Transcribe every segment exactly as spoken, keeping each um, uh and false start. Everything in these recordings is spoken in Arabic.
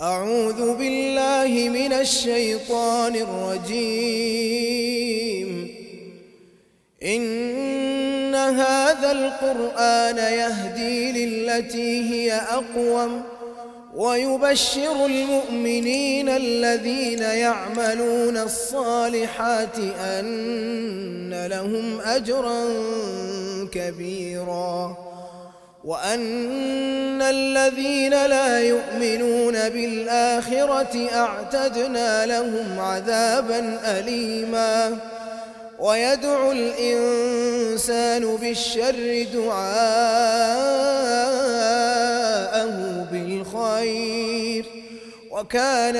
أعوذ بالله من الشيطان الرجيم. إن هذا القرآن يهدي للتي هي أقوم ويبشر المؤمنين الذين يعملون الصالحات أن لهم أجرا كبيرا وأن الذين لا يؤمنون بالآخرة أعتدنا لهم عذابا أليما. ويدعو الإنسان بالشر دعاءه بالخير وكان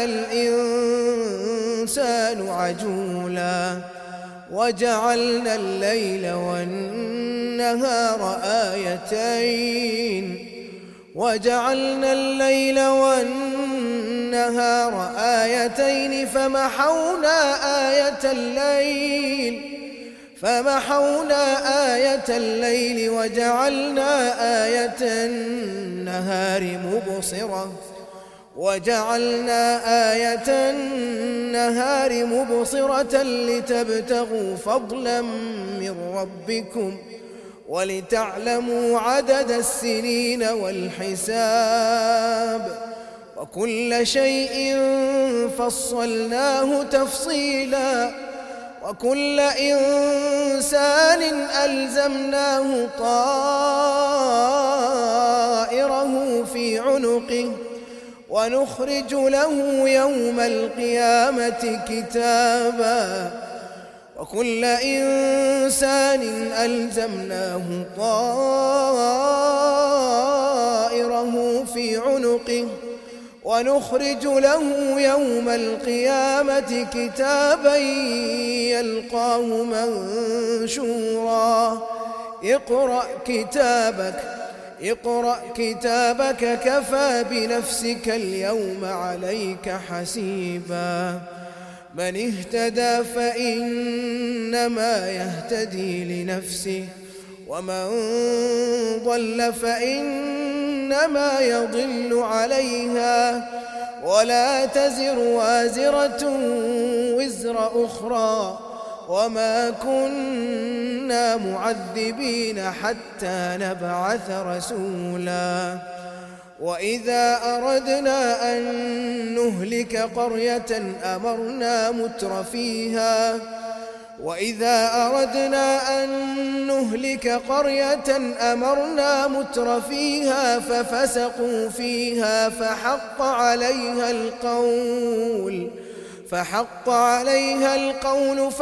الإنسان عجولا. وجعلنا الليل والنهار آيتين وجعلنا الليل والنهار آيتين فمحونا آية الليل فمحونا آية الليل وجعلنا آية النهار مبصرة وجعلنا آية النهار مبصرة لتبتغوا فضلا من ربكم ولتعلموا عدد السنين والحساب وكل شيء فصلناه تفصيلا. وكل إنسان ألزمناه طائره في عنقه ونخرج له يوم القيامة كتابا. وكل إنسان ألزمناه طائره في عنقه ونخرج له يوم القيامة كتابا يلقاه منشورا. اقرأ كتابك اقرأ كتابك كفى بنفسك اليوم عليك حسيبا. من اهتدى فإنما يهتدي لنفسه ومن ضل فإنما يضل عليها ولا تزر وازرة وزر أخرى وما كنا معذبين حتى نبعث رسولا. وإذا أردنا أن نهلك قرية أمرنا متر فيها وإذا أردنا أن نهلك قرية أمرنا متر فيها ففسقوا فيها فحق عليها القول فحق عليها القول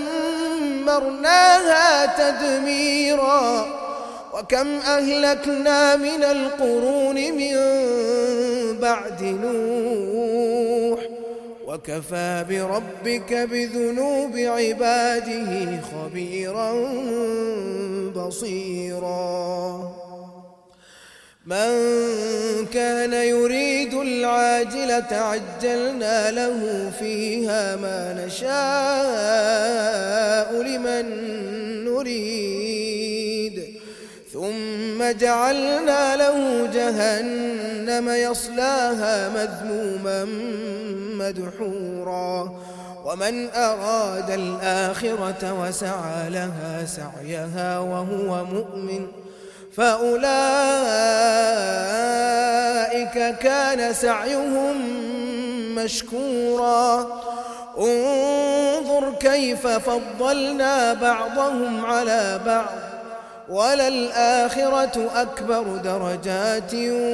فدمرناها تدميرا. وكم أهلكنا من القرون من بعد نوح وكفى بربك بذنوب عباده خبيرا بصيرا. من كان يريد العاجلة عجلنا له فيها ما نشاء لمن نريد ثم جعلنا له جهنم يصلاها مذموما مدحورا. ومن أراد الآخرة وسعى لها سعيها وهو مؤمن فأولئك كان سعيهم مشكورا. انظر كيف فضلنا بعضهم على بعض وللآخرة أكبر درجات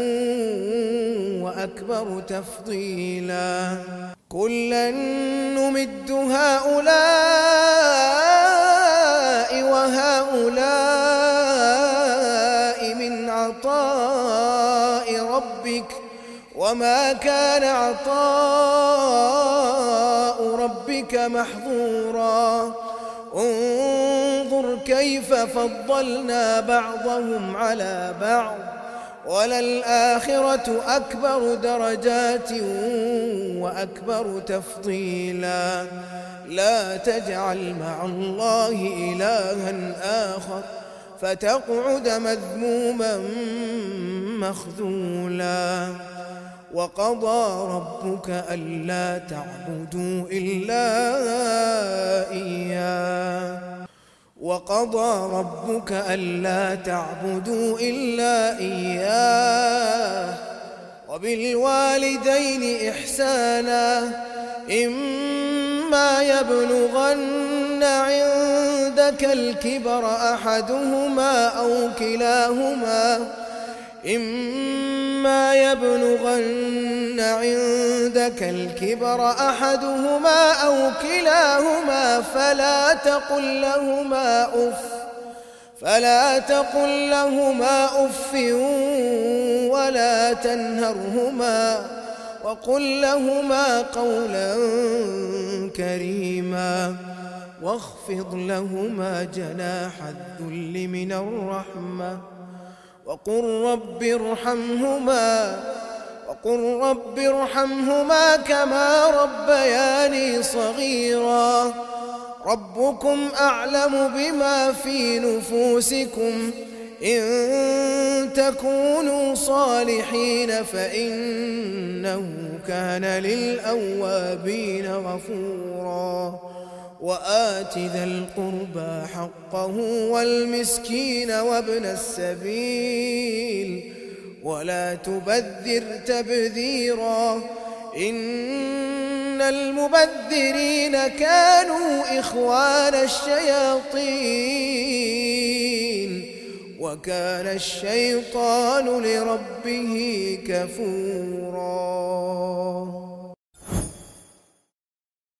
وأكبر تفضيلا. كلا نمد هؤلاء وهؤلاء من عطاء ربك وما كان عطاء ربك محظورا. انظر كيف فضلنا بعضهم على بعض وللآخرة أكبر درجات وأكبر تفضيلا. لا تجعل مع الله إلها آخر فتقعد مذموما مخذولا. وقضى ربك ألا تعبدوا إلا إياه وقضى ربك ألا تعبدوا إلا إياه وبالوالدين إحسانا إما يبلغن عندك الكبر أحدهما أو كلاهما إما يبلغن عندك الكبر أحدهما أو كلاهما فلا تقل لهما أف فلا تقل لهما أف ولا تنهرهما وقل لهما قولا كريما واخفض لهما جناح الذل من الرحمة وقل رب ارحمهما وقل رب ارحمهما كما ربياني صغيرا ربكم أعلم بما في نفوسكم إن تكونوا صالحين فإنه كان للأوابين غفورا وآت ذا القربى حقه والمسكين وابن السبيل ولا تبذر تبذيرا إن المبذرين كانوا إخوان الشياطين وكان الشيطان لربه كفورا.